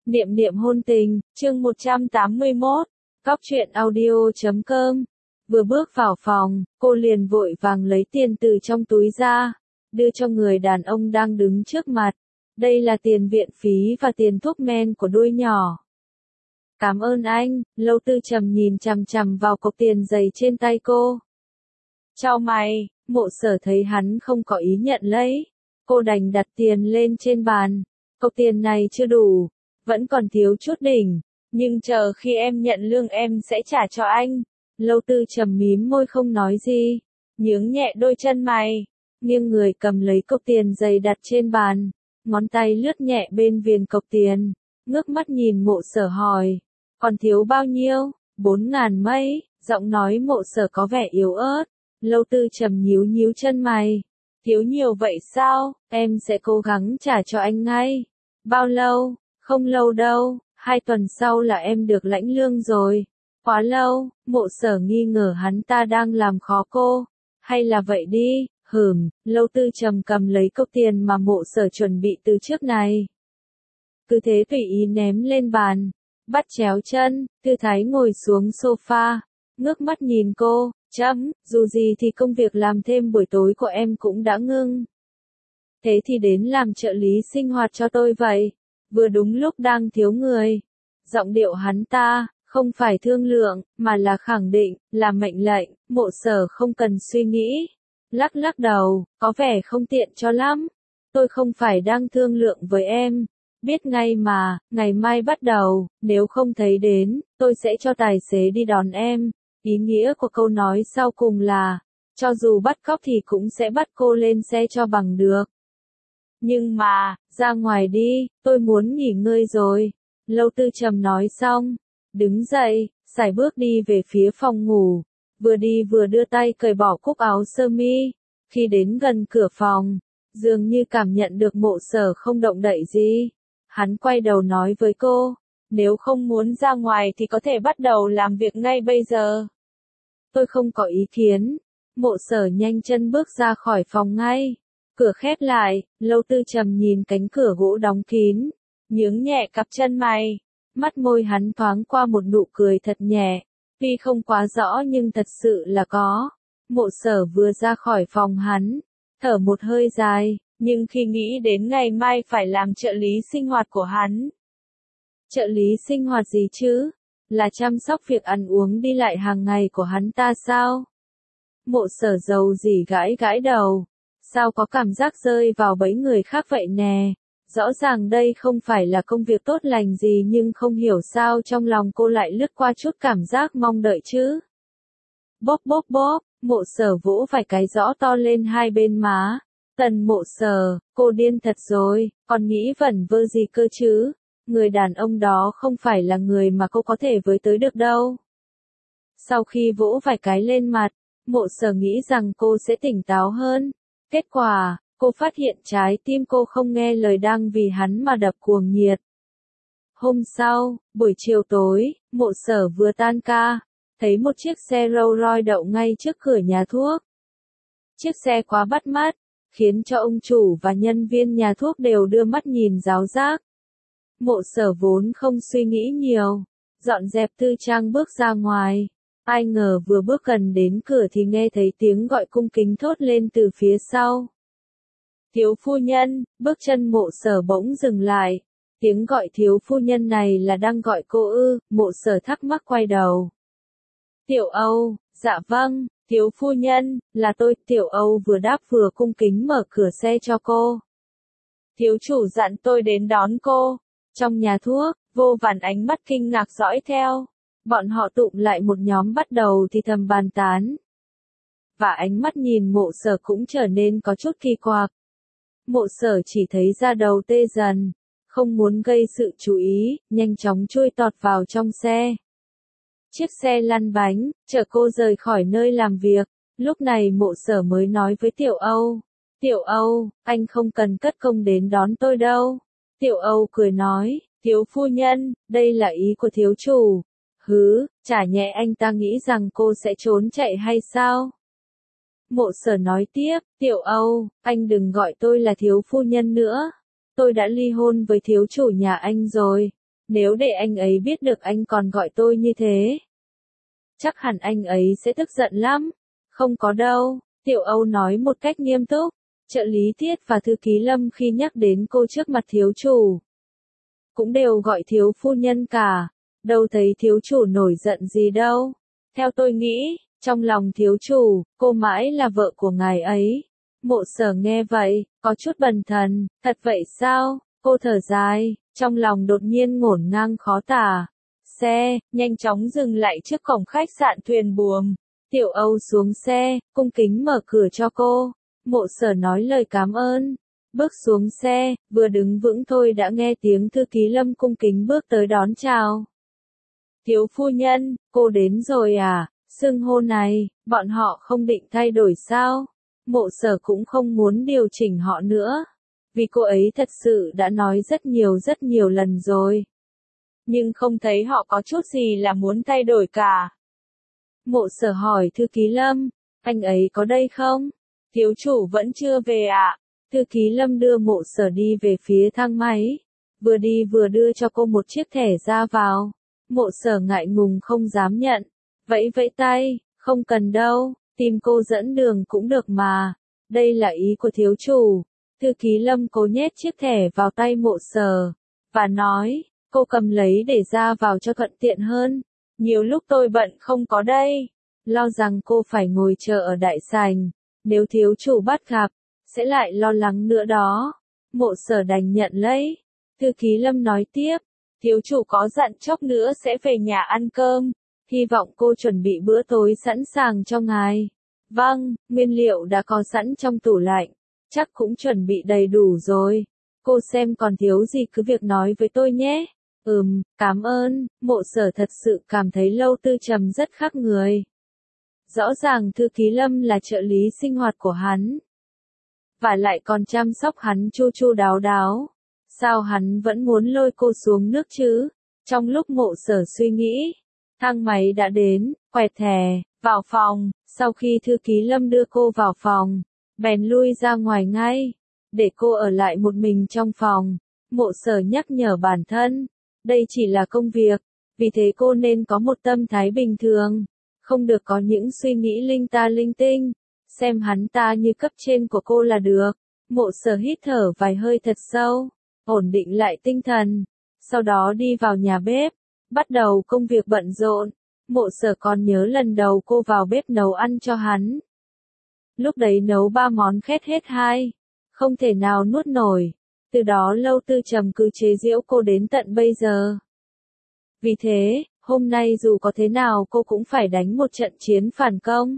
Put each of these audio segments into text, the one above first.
Niệm niệm hôn tình, chương 181, Cóc truyện audio.com. Vừa bước vào phòng, cô liền vội vàng lấy tiền từ trong túi ra, đưa cho người đàn ông đang đứng trước mặt. Đây là tiền viện phí và tiền thuốc men của đuôi nhỏ. Cảm ơn anh. Lâu Tư Trầm nhìn chằm chằm vào cọc tiền dày trên tay cô. Chau mày, Mộ Sở thấy hắn không có ý nhận lấy. Cô đành đặt tiền lên trên bàn. Cọc tiền này chưa đủ, vẫn còn thiếu chút đỉnh, nhưng chờ khi em nhận lương em sẽ trả cho anh. Lâu Tư Trầm mím môi không nói gì, nhướng nhẹ đôi chân mày, nghiêng người cầm lấy cọc tiền dày đặt trên bàn, ngón tay lướt nhẹ bên viền cọc tiền, ngước mắt nhìn Mộ Sở hỏi, còn thiếu bao nhiêu? 4.000 mấy, giọng nói Mộ Sở có vẻ yếu ớt. Lâu Tư Trầm nhíu nhíu chân mày, thiếu nhiều vậy sao? Em sẽ cố gắng trả cho anh ngay. Bao lâu? Không lâu đâu, 2 tuần sau là em được lãnh lương rồi. Quá lâu. Mộ Sở nghi ngờ hắn ta đang làm khó cô. Hay là vậy đi. Lâu Tư Trầm cầm lấy cốc tiền mà Mộ Sở chuẩn bị từ trước này. Cứ thế tùy ý ném lên bàn, bắt chéo chân, tư thái ngồi xuống sofa, ngước mắt nhìn cô, dù gì thì công việc làm thêm buổi tối của em cũng đã ngưng. Thế thì đến làm trợ lý sinh hoạt cho tôi vậy. Vừa đúng lúc đang thiếu người. Giọng điệu hắn ta, không phải thương lượng, mà là khẳng định, là mệnh lệnh. Mộ Sở không cần suy nghĩ. Lắc lắc đầu, có vẻ không tiện cho lắm. Tôi không phải đang thương lượng với em. Biết ngay mà, ngày mai bắt đầu, nếu không thấy đến, tôi sẽ cho tài xế đi đón em. Ý nghĩa của câu nói sau cùng là, cho dù bắt cóc thì cũng sẽ bắt cô lên xe cho bằng được. Nhưng mà, ra ngoài đi, tôi muốn nghỉ ngơi rồi. Lâu Tư Trầm nói xong, đứng dậy, sải bước đi về phía phòng ngủ. Vừa đi vừa đưa tay cởi bỏ cúc áo sơ mi. Khi đến gần cửa phòng, dường như cảm nhận được Mộ Sở không động đậy gì. Hắn quay đầu nói với cô, nếu không muốn ra ngoài thì có thể bắt đầu làm việc ngay bây giờ. Tôi không có ý kiến. Mộ Sở nhanh chân bước ra khỏi phòng ngay. Cửa khép lại, Lâu Tư Trầm nhìn cánh cửa gỗ đóng kín, nhướng nhẹ cặp chân mày, mắt môi hắn thoáng qua một nụ cười thật nhẹ, tuy không quá rõ nhưng thật sự là có. Mộ Sở vừa ra khỏi phòng hắn, thở một hơi dài, nhưng khi nghĩ đến ngày mai phải làm trợ lý sinh hoạt của hắn. Trợ lý sinh hoạt gì chứ? Là chăm sóc việc ăn uống đi lại hàng ngày của hắn ta sao? Mộ Sở dầu dỉ gãi gãi đầu. Sao có cảm giác rơi vào bẫy người khác vậy nè? Rõ ràng đây không phải là công việc tốt lành gì nhưng không hiểu sao trong lòng cô lại lướt qua chút cảm giác mong đợi chứ. Bóp bóp bóp, Mộ Sở vỗ vài cái rõ to lên hai bên má. Tần Mộ Sở, cô điên thật rồi, còn nghĩ vẩn vơ gì cơ chứ? Người đàn ông đó không phải là người mà cô có thể với tới được đâu. Sau khi vỗ vài cái lên mặt, Mộ Sở nghĩ rằng cô sẽ tỉnh táo hơn. Kết quả, cô phát hiện trái tim cô không nghe lời đang vì hắn mà đập cuồng nhiệt. Hôm sau, buổi chiều tối, Mộ Sở vừa tan ca, thấy một chiếc xe Rolls Royce đậu ngay trước cửa nhà thuốc. Chiếc xe quá bắt mắt, khiến cho ông chủ và nhân viên nhà thuốc đều đưa mắt nhìn giáo giác. Mộ Sở vốn không suy nghĩ nhiều, dọn dẹp tư trang bước ra ngoài. Ai ngờ vừa bước gần đến cửa thì nghe thấy tiếng gọi cung kính thốt lên từ phía sau. Thiếu phu nhân. Bước chân Mộ Sở bỗng dừng lại. Tiếng gọi thiếu phu nhân này là đang gọi cô ư? Mộ Sở thắc mắc quay đầu. Tiểu Âu. Dạ vâng, thiếu phu nhân, là tôi. Tiểu Âu vừa đáp vừa cung kính mở cửa xe cho cô. Thiếu chủ dặn tôi đến đón cô. Trong nhà thuốc, vô vàn ánh mắt kinh ngạc dõi theo. Bọn họ tụm lại một nhóm bắt đầu thì thầm bàn tán. Và ánh mắt nhìn Mộ Sở cũng trở nên có chút kỳ quặc. Mộ Sở chỉ thấy da đầu tê dần, không muốn gây sự chú ý, nhanh chóng chui tọt vào trong xe. Chiếc xe lăn bánh, chở cô rời khỏi nơi làm việc. Lúc này Mộ Sở mới nói với Tiểu Âu. Tiểu Âu, anh không cần cất công đến đón tôi đâu. Tiểu Âu cười nói, thiếu phu nhân, đây là ý của thiếu chủ. Chả nhẽ anh ta nghĩ rằng cô sẽ trốn chạy hay sao? Mộ Sở nói tiếp, Tiểu Âu, anh đừng gọi tôi là thiếu phu nhân nữa. Tôi đã ly hôn với thiếu chủ nhà anh rồi. Nếu để anh ấy biết được anh còn gọi tôi như thế, chắc hẳn anh ấy sẽ tức giận lắm. Không có đâu, Tiểu Âu nói một cách nghiêm túc. Trợ lý Tiết và thư ký Lâm khi nhắc đến cô trước mặt thiếu chủ, cũng đều gọi thiếu phu nhân cả. Đâu thấy thiếu chủ nổi giận gì đâu. Theo tôi nghĩ, trong lòng thiếu chủ, cô mãi là vợ của ngài ấy. Mộ Sở nghe vậy, có chút bần thần, thật vậy sao? Cô thở dài, trong lòng đột nhiên ngổn ngang khó tả. Xe, nhanh chóng dừng lại trước cổng khách sạn Thuyền Buồm. Tiểu Âu xuống xe, cung kính mở cửa cho cô. Mộ Sở nói lời cảm ơn. Bước xuống xe, vừa đứng vững thôi đã nghe tiếng thư ký Lâm cung kính bước tới đón chào. Thiếu phu nhân, cô đến rồi à? Xưng hô này, bọn họ không định thay đổi sao? Mộ Sở cũng không muốn điều chỉnh họ nữa. Vì cô ấy thật sự đã nói rất nhiều lần rồi. Nhưng không thấy họ có chút gì là muốn thay đổi cả. Mộ Sở hỏi thư ký Lâm, anh ấy có đây không? Thiếu chủ vẫn chưa về ạ. Thư ký Lâm đưa Mộ Sở đi về phía thang máy. Vừa đi vừa đưa cho cô một chiếc thẻ ra vào. Mộ Sở ngại ngùng không dám nhận. Vẫy vẫy tay, không cần đâu, tìm cô dẫn đường cũng được mà. Đây là ý của thiếu chủ. Thư ký Lâm cố nhét chiếc thẻ vào tay Mộ Sở. Và nói, cô cầm lấy để ra vào cho thuận tiện hơn. Nhiều lúc tôi bận không có đây. Lo rằng cô phải ngồi chờ ở đại sảnh. Nếu thiếu chủ bắt gặp, sẽ lại lo lắng nữa đó. Mộ Sở đành nhận lấy. Thư ký Lâm nói tiếp, thiếu chủ có dặn chốc nữa sẽ về nhà ăn cơm. Hy vọng cô chuẩn bị bữa tối sẵn sàng cho ngài. Vâng, nguyên liệu đã có sẵn trong tủ lạnh. Chắc cũng chuẩn bị đầy đủ rồi. Cô xem còn thiếu gì cứ việc nói với tôi nhé. Cảm ơn. Mộ Sở thật sự cảm thấy Lâu Tư Trầm rất khác người. Rõ ràng thư ký Lâm là trợ lý sinh hoạt của hắn. Và lại còn chăm sóc hắn chu chu đáo đáo. Sao hắn vẫn muốn lôi cô xuống nước chứ? Trong lúc Mộ Sở suy nghĩ, thang máy đã đến, quẹt thẻ, vào phòng. Sau khi thư ký Lâm đưa cô vào phòng, bèn lui ra ngoài ngay, để cô ở lại một mình trong phòng. Mộ Sở nhắc nhở bản thân, đây chỉ là công việc, vì thế cô nên có một tâm thái bình thường, không được có những suy nghĩ linh tinh, xem hắn ta như cấp trên của cô là được. Mộ Sở hít thở vài hơi thật sâu, ổn định lại tinh thần, sau đó đi vào nhà bếp, bắt đầu công việc bận rộn. Mộ Sở còn nhớ lần đầu cô vào bếp nấu ăn cho hắn. Lúc đấy nấu 3 món khét hết 2, không thể nào nuốt nổi. Từ đó Lâu Tư Trầm cứ chế giễu cô đến tận bây giờ. Vì thế, hôm nay dù có thế nào cô cũng phải đánh một trận chiến phản công.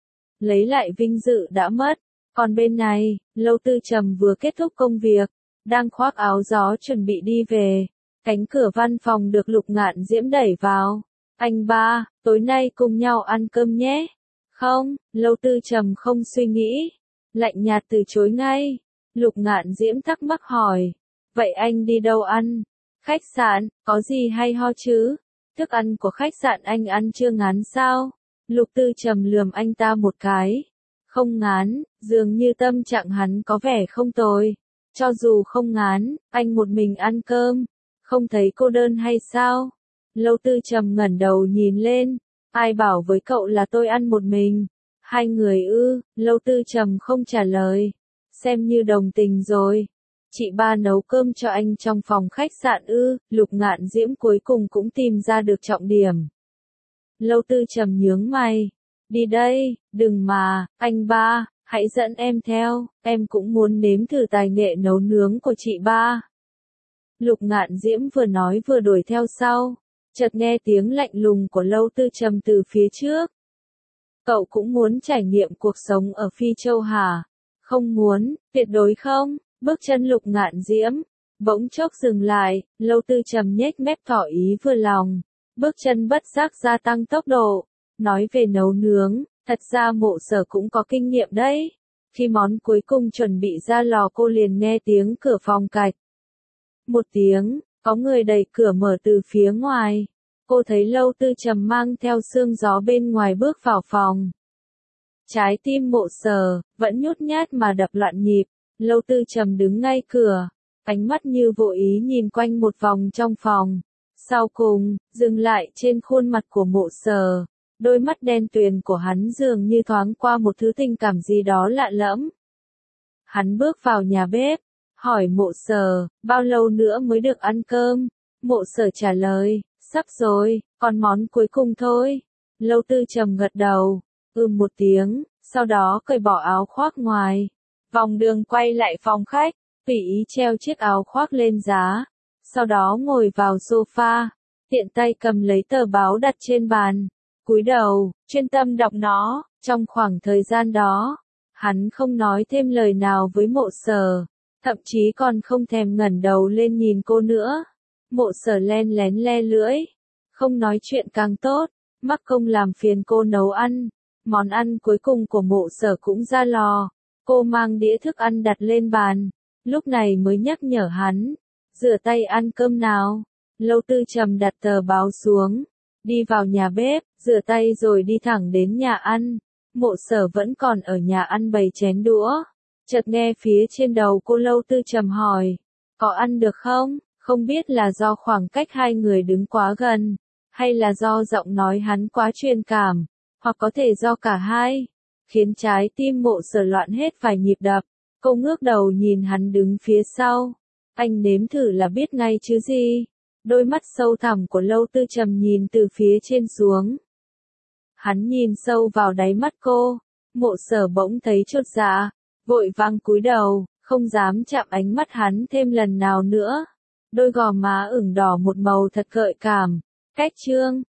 Lấy lại vinh dự đã mất. Còn bên này, Lâu Tư Trầm vừa kết thúc công việc, đang khoác áo gió chuẩn bị đi về. Cánh cửa văn phòng được Lục Ngạn Diễm đẩy vào. Anh ba, tối nay cùng nhau ăn cơm nhé. Không, Lâu Tư Trầm không suy nghĩ. Lạnh nhạt từ chối ngay. Lục Ngạn Diễm thắc mắc hỏi. Vậy anh đi đâu ăn? Khách sạn, có gì hay ho chứ? Thức ăn của khách sạn anh ăn chưa ngán sao? Lục Tư Trầm lườm anh ta một cái. Không ngán, dường như tâm trạng hắn có vẻ không tồi. Cho dù không ngán, anh một mình ăn cơm. Không thấy cô đơn hay sao? Lâu Tư Trầm ngẩng đầu nhìn lên. Ai bảo với cậu là tôi ăn một mình? 2 người ư? Lâu Tư Trầm không trả lời. Xem như đồng tình rồi. Chị ba nấu cơm cho anh trong phòng khách sạn ư? Lục Ngạn Diễm cuối cùng cũng tìm ra được trọng điểm. Lâu Tư Trầm nhướng mày. Đi đây, đừng mà, anh ba, hãy dẫn em theo, em cũng muốn nếm thử tài nghệ nấu nướng của chị ba. Lục Ngạn Diễm vừa nói vừa đuổi theo sau, chợt nghe tiếng lạnh lùng của Lâu Tư Trầm từ phía trước. Cậu cũng muốn trải nghiệm cuộc sống ở Phi Châu hả? Không muốn, tuyệt đối không. Bước chân Lục Ngạn Diễm bỗng chốc dừng lại, Lâu Tư Trầm nhếch mép tỏ ý vừa lòng. Bước chân bất giác gia tăng tốc độ. Nói về nấu nướng, thật ra Mộ Sở cũng có kinh nghiệm đấy. Khi món cuối cùng chuẩn bị ra lò cô liền nghe tiếng cửa phòng cạch. Một tiếng, có người đẩy cửa mở từ phía ngoài. Cô thấy Lâu Tư Trầm mang theo sương gió bên ngoài bước vào phòng. Trái tim Mộ Sở vẫn nhút nhát mà đập loạn nhịp. Lâu Tư Trầm đứng ngay cửa, ánh mắt như vô ý nhìn quanh một vòng trong phòng. Sau cùng, dừng lại trên khuôn mặt của Mộ Sở, đôi mắt đen tuyền của hắn dường như thoáng qua một thứ tình cảm gì đó lạ lẫm. Hắn bước vào nhà bếp, hỏi Mộ Sở, bao lâu nữa mới được ăn cơm? Mộ Sở trả lời, sắp rồi, còn món cuối cùng thôi. Lâu Tư Trầm gật đầu, một tiếng, sau đó cởi bỏ áo khoác ngoài. Vòng đường quay lại phòng khách, tùy ý treo chiếc áo khoác lên giá. Sau đó ngồi vào sofa, tiện tay cầm lấy tờ báo đặt trên bàn. Cúi đầu, chuyên tâm đọc nó. Trong khoảng thời gian đó, hắn không nói thêm lời nào với Mộ Sở, thậm chí còn không thèm ngẩng đầu lên nhìn cô nữa. Mộ Sở len lén le lưỡi, không nói chuyện càng tốt, mắc công làm phiền cô nấu ăn. Món ăn cuối cùng của Mộ Sở cũng ra lò, cô mang đĩa thức ăn đặt lên bàn, lúc này mới nhắc nhở hắn, rửa tay ăn cơm nào. Lâu Tư Trầm đặt tờ báo xuống, đi vào nhà bếp, rửa tay rồi đi thẳng đến nhà ăn. Mộ Sở vẫn còn ở nhà ăn bày chén đũa, chợt nghe phía trên đầu cô Lâu Tư Trầm hỏi, có ăn được không? Không biết là do khoảng cách hai người đứng quá gần, hay là do giọng nói hắn quá truyền cảm, hoặc có thể do cả hai, khiến trái tim Mộ Sở loạn hết vài nhịp đập. Cô ngước đầu nhìn hắn đứng phía sau, anh nếm thử là biết ngay chứ gì. Đôi mắt sâu thẳm của Lâu Tư Trầm nhìn từ phía trên xuống. Hắn nhìn sâu vào đáy mắt cô, Mộ Sở bỗng thấy chột dạ, vội vàng cúi đầu, không dám chạm ánh mắt hắn thêm lần nào nữa. Đôi gò má ửng đỏ một màu thật gợi cảm. Cách chương